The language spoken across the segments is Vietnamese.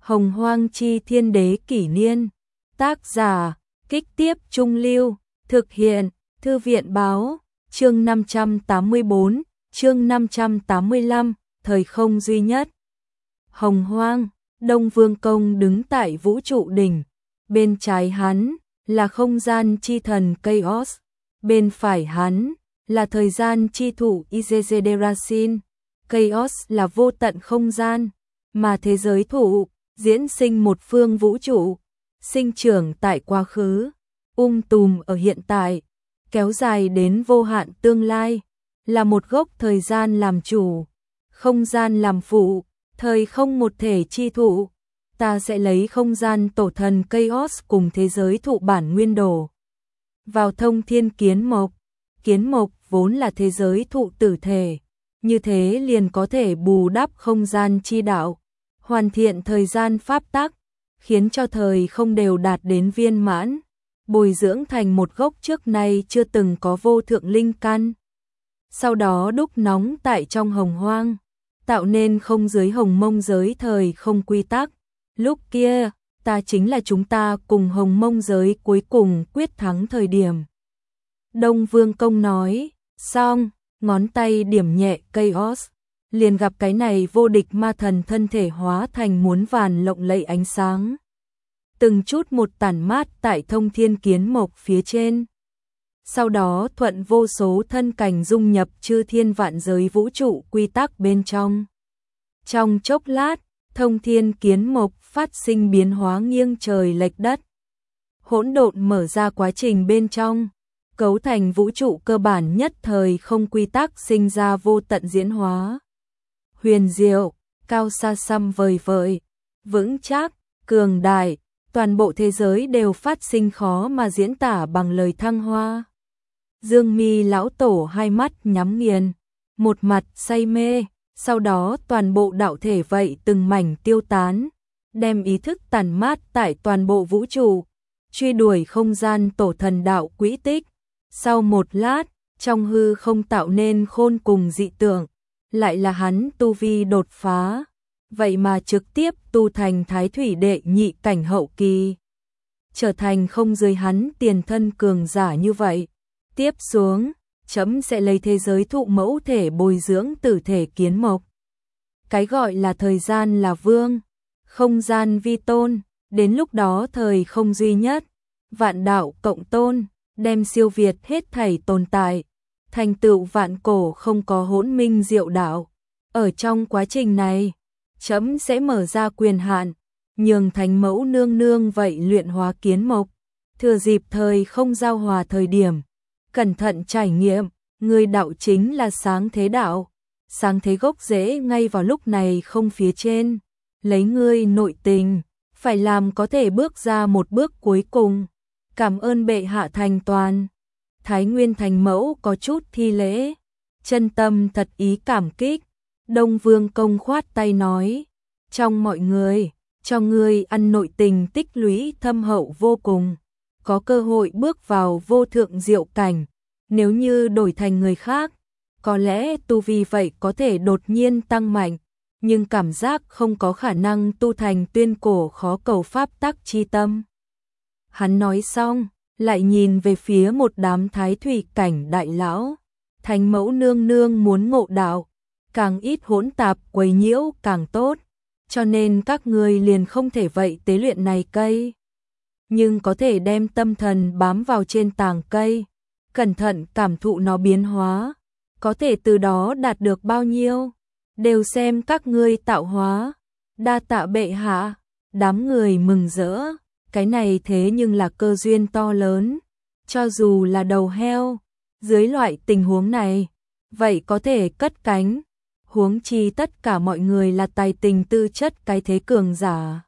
Hồng Hoang Chi Thiên Đế Kỷ Niên. Tác giả, Kích Tiếp Trung Lưu. Thực hiện, Thư viện Báo. Chương 584, chương 585, thời không duy nhất. Hồng Hoang, Đông Vương Công đứng tại vũ trụ đỉnh. Bên trái hắn là không gian chi thần Chaos. Bên phải hắn là thời gian chi thủ Izezederasin. Chaos là vô tận không gian, mà thế giới thủ diễn sinh một phương vũ trụ, sinh trưởng tại quá khứ, tùm ở hiện tại, kéo dài đến vô hạn tương lai, là một gốc thời gian làm chủ, không gian làm phụ, thời không một thể chi thụ. Ta sẽ lấy không gian tổ thần Chaos cùng thế giới thụ bản nguyên đồ vào thông thiên kiến mộc. Kiến mộc vốn là thế giới thụ tử thể, như thế liền có thể bù đắp không gian chi đạo, hoàn thiện thời gian pháp tắc, khiến cho thời không đều đạt đến viên mãn, bồi dưỡng thành một gốc trước nay chưa từng có vô thượng linh căn. Sau đó đúc nóng tại trong hồng hoang, tạo nên không giới hồng mông giới thời không quy tắc. Lúc kia, ta chính là chúng ta cùng hồng mông giới cuối cùng quyết thắng thời điểm. Đông Vương Công nói, xong, ngón tay điểm nhẹ Chaos, liền gặp cái này vô địch ma thần thân thể hóa thành muốn vàn lộng lẫy ánh sáng. Từng chút một tản mát tại thông thiên kiến mộc phía trên. Sau đó thuận vô số thân cảnh dung nhập chư thiên vạn giới vũ trụ quy tắc bên trong. Trong chốc lát, thông thiên kiến mộc phát sinh biến hóa nghiêng trời lệch đất. Hỗn độn mở ra quá trình bên trong, cấu thành vũ trụ cơ bản nhất thời không quy tắc sinh ra vô tận diễn hóa. Huyền diệu, cao xa xăm vời vợi, vững chắc, cường đại, toàn bộ thế giới đều phát sinh khó mà diễn tả bằng lời thăng hoa. Dương Mi lão tổ hai mắt nhắm nghiền, một mặt say mê, sau đó toàn bộ đạo thể vậy từng mảnh tiêu tán, đem ý thức tản mát tại toàn bộ vũ trụ, truy đuổi không gian tổ thần đạo quỹ tích. Sau một lát, trong hư không tạo nên khôn cùng dị tượng, lại là hắn tu vi đột phá, vậy mà trực tiếp tu thành thái thủy đệ nhị cảnh hậu kỳ, trở thành không dưới hắn tiền thân cường giả như vậy. Tiếp xuống, chấm sẽ lấy thế giới thụ mẫu thể bồi dưỡng tử thể kiến mộc. Cái gọi là thời gian là vương, không gian vi tôn, đến lúc đó thời không duy nhất, vạn đạo cộng tôn, đem siêu việt hết thảy tồn tại, thành tựu vạn cổ không có hỗn minh diệu đạo. Ở trong quá trình này, chấm sẽ mở ra quyền hạn, nhường thánh mẫu nương nương vậy luyện hóa kiến mộc, thừa dịp thời không giao hòa thời điểm, cẩn thận trải nghiệm, người đạo chính là sáng thế đạo, sáng thế gốc rễ ngay vào lúc này không phía trên, lấy ngươi nội tình, phải làm có thể bước ra một bước cuối cùng. Cảm ơn bệ hạ thành toàn. Thái Nguyên thành mẫu có chút thi lễ, chân tâm thật ý cảm kích. Đông Vương Công khoát tay nói, trong mọi người, cho ngươi ăn nội tình tích lũy thâm hậu vô cùng, có cơ hội bước vào vô thượng diệu cảnh. Nếu như đổi thành người khác, có lẽ tu vi vậy có thể đột nhiên tăng mạnh, nhưng cảm giác không có khả năng tu thành tuyên cổ khó cầu pháp tắc chi tâm. Hắn nói xong, lại nhìn về phía một đám thái thủy cảnh đại lão. Thánh mẫu nương nương muốn ngộ đạo, càng ít hỗn tạp quấy nhiễu càng tốt, cho nên các ngươi liền không thể vậy tế luyện này cây, nhưng có thể đem tâm thần bám vào trên tàng cây, cẩn thận cảm thụ nó biến hóa, có thể từ đó đạt được bao nhiêu, đều xem các ngươi tạo hóa. Đa tạ bệ hạ. Đám người mừng rỡ. Cái này thế nhưng là cơ duyên to lớn, cho dù là đầu heo, dưới loại tình huống này, vậy có thể cất cánh, huống chi tất cả mọi người là tài tình tư chất cái thế cường giả.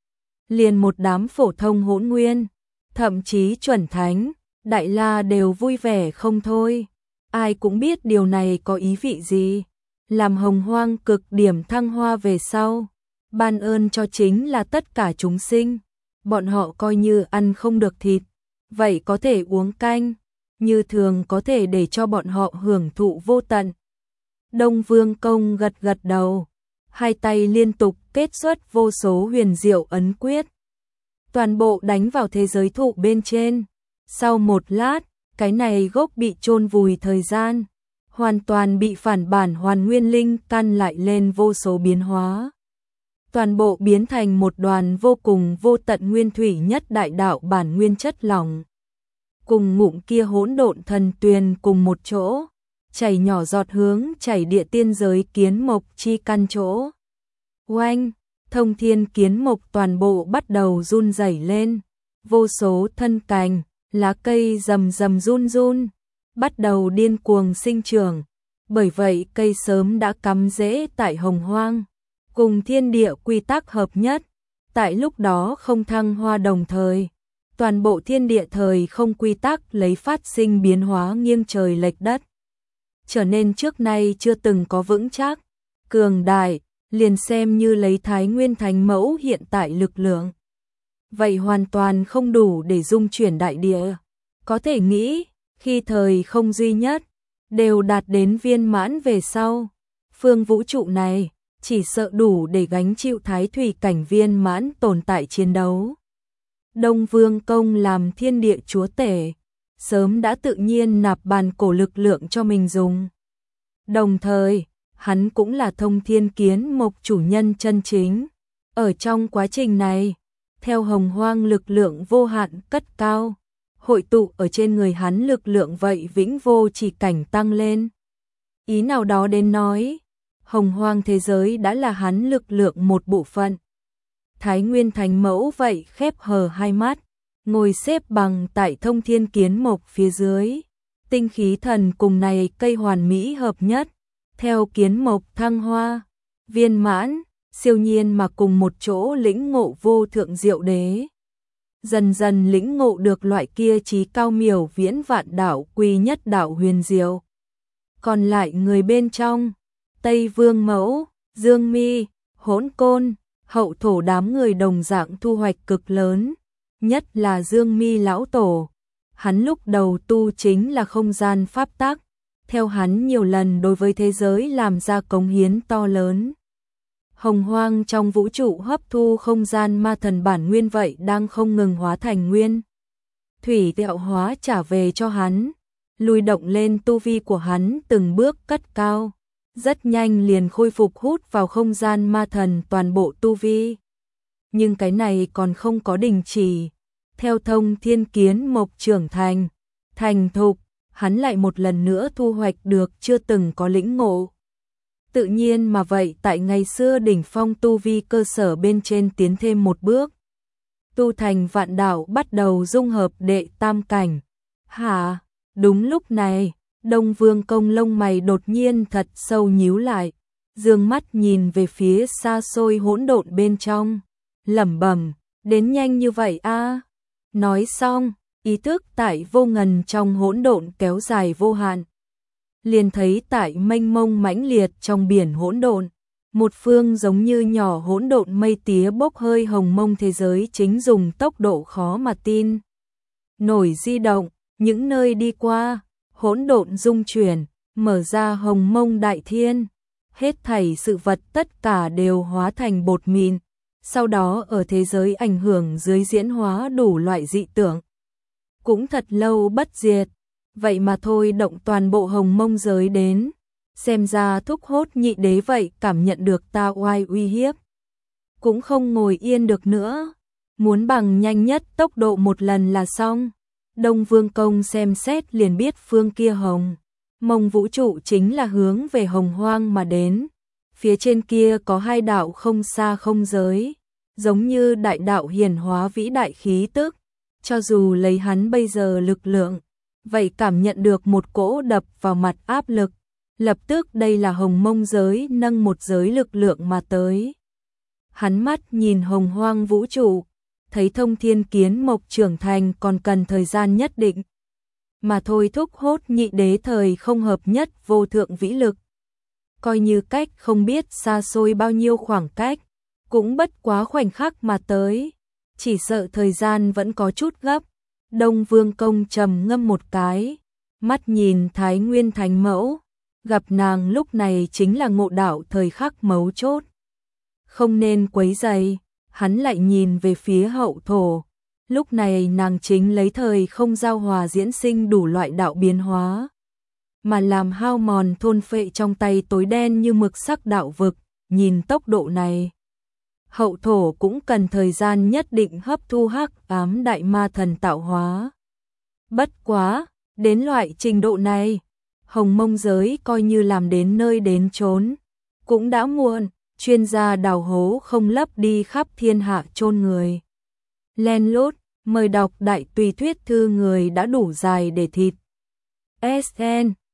Liền một đám phổ thông hỗn nguyên, thậm chí chuẩn thánh, đại la đều vui vẻ không thôi, ai cũng biết điều này có ý vị gì, làm hồng hoang cực điểm thăng hoa về sau, ban ơn cho chính là tất cả chúng sinh. Bọn họ coi như ăn không được thịt, vậy có thể uống canh, như thường có thể để cho bọn họ hưởng thụ vô tận. Đông Vương Công gật gật đầu, hai tay liên tục kết xuất vô số huyền diệu ấn quyết. Toàn bộ đánh vào thế giới thụ bên trên. Sau một lát, cái này gốc bị chôn vùi thời gian, hoàn toàn bị phản bản hoàn nguyên linh căn lại lên vô số biến hóa. Toàn bộ biến thành một đoàn vô cùng vô tận nguyên thủy nhất đại đạo bản nguyên chất lỏng. Cùng ngụm kia hỗn độn thần tuyền cùng một chỗ, chảy nhỏ giọt hướng chảy địa tiên giới kiến mộc chi căn chỗ. Oanh, thông thiên kiến mộc toàn bộ bắt đầu run rẩy lên, vô số thân cành, lá cây rầm rầm run run, bắt đầu điên cuồng sinh trưởng. Bởi vậy cây sớm đã cắm rễ tại hồng hoang, cùng thiên địa quy tắc hợp nhất, tại lúc đó không thăng hoa đồng thời. Toàn bộ thiên địa thời không quy tắc lấy phát sinh biến hóa nghiêng trời lệch đất, trở nên trước nay chưa từng có vững chắc, cường đại, liền xem như lấy Thái Nguyên Thánh Mẫu hiện tại lực lượng. Vậy hoàn toàn không đủ để dung chuyển đại địa. Có thể nghĩ, khi thời không duy nhất, đều đạt đến viên mãn về sau, phương vũ trụ này, chỉ sợ đủ để gánh chịu thái thủy cảnh viên mãn tồn tại chiến đấu. Đông Vương Công làm thiên địa chúa tể, sớm đã tự nhiên nạp bàn cổ lực lượng cho mình dùng. Đồng thời, hắn cũng là thông thiên kiến mộc chủ nhân chân chính. Ở trong quá trình này, theo hồng hoang lực lượng vô hạn cất cao, hội tụ ở trên người hắn lực lượng vậy vĩnh vô chỉ cảnh tăng lên. Ý nào đó đến nói, hồng hoang thế giới đã là hắn lực lượng một bộ phận. Thái Nguyên Thánh Mẫu vậy khép hờ hai mắt, ngồi xếp bằng tại thông thiên kiến mộc phía dưới. Tinh khí thần cùng này cây hoàn mỹ hợp nhất, theo kiến mộc thăng hoa, viên mãn, siêu nhiên mà cùng một chỗ lĩnh ngộ vô thượng diệu đế. Dần dần lĩnh ngộ được loại kia trí cao miểu viễn vạn đạo quy nhất đạo huyền diệu. Còn lại người bên trong, Tây Vương Mẫu, Dương Mi, Hỗn Côn, Hậu Thổ đám người đồng dạng thu hoạch cực lớn, nhất là Dương Mi lão tổ. Hắn lúc đầu tu chính là không gian pháp tắc, theo hắn nhiều lần đối với thế giới làm ra cống hiến to lớn. Hồng hoang trong vũ trụ hấp thu không gian ma thần bản nguyên vậy đang không ngừng hóa thành nguyên thủy tạo hóa trả về cho hắn, lùi động lên tu vi của hắn từng bước cất cao, rất nhanh liền khôi phục hút vào không gian ma thần toàn bộ tu vi. Nhưng cái này còn không có đình chỉ, theo thông thiên kiến mộc trưởng thành thục, hắn lại một lần nữa thu hoạch được chưa từng có lĩnh ngộ. Tự nhiên mà vậy tại ngày xưa đỉnh phong tu vi cơ sở bên trên tiến thêm một bước. Tu thành vạn đạo bắt đầu dung hợp đệ tam cảnh. Hả? Đúng lúc này, Đông Vương Công lông mày đột nhiên thật sâu nhíu lại, dương mắt nhìn về phía xa xôi hỗn độn bên trong, lẩm bẩm, đến nhanh như vậy a? Nói xong, ý thức tại vô ngần trong hỗn độn kéo dài vô hạn. Liền thấy tại mênh mông mãnh liệt trong biển hỗn độn, một phương giống như nhỏ hỗn độn mây tía bốc hơi hồng mông thế giới chính dùng tốc độ khó mà tin nổi di động, những nơi đi qua, hỗn độn dung chuyển, mở ra hồng mông đại thiên, hết thảy sự vật tất cả đều hóa thành bột mịn, sau đó ở thế giới ảnh hưởng dưới diễn hóa đủ loại dị tượng. Cũng thật lâu bất diệt, vậy mà thôi động toàn bộ hồng mông giới đến, xem ra Thúc Hốt Nhị Đế vậy cảm nhận được ta oai uy hiếp. Cũng không ngồi yên được nữa, muốn bằng nhanh nhất tốc độ một lần là xong. Đông Vương Công xem xét liền biết phương kia hồng mông vũ trụ chính là hướng về hồng hoang mà đến. Phía trên kia có hai đạo không xa không giới, giống như đại đạo hiển hóa vĩ đại khí tức. Cho dù lấy hắn bây giờ lực lượng, vậy cảm nhận được một cỗ đập vào mặt áp lực. Lập tức đây là hồng mông giới nâng một giới lực lượng mà tới. Hắn mắt nhìn hồng hoang vũ trụ, thấy thông thiên kiến mộc trưởng thành còn cần thời gian nhất định. Mà thôi Thúc Hốt Nhị Đế thời không hợp nhất vô thượng vĩ lực. Coi như cách không biết xa xôi bao nhiêu khoảng cách, cũng bất quá khoảnh khắc mà tới. Chỉ sợ thời gian vẫn có chút gấp. Đông Vương Công trầm ngâm một cái, mắt nhìn Thái Nguyên Thánh Mẫu, gặp nàng lúc này chính là ngộ đạo thời khắc mấu chốt. không nên quấy rầy. Hắn lại nhìn về phía hậu thổ. Lúc này nàng chính lấy thời không giao hòa diễn sinh đủ loại đạo biến hóa, mà làm hao mòn thôn phệ trong tay tối đen như mực sắc đạo vực. Nhìn tốc độ này, hậu thổ cũng cần thời gian nhất định hấp thu hắc ám đại ma thần tạo hóa. Bất quá, đến loại trình độ này, Hồng Mông giới coi như làm đến nơi đến chốn, cũng đã muộn. Chuyên gia đào hố không lấp đi khắp thiên hạ chôn người. Len lút, mời đọc đại tùy thuyết thư người đã đủ dài để thịt. SN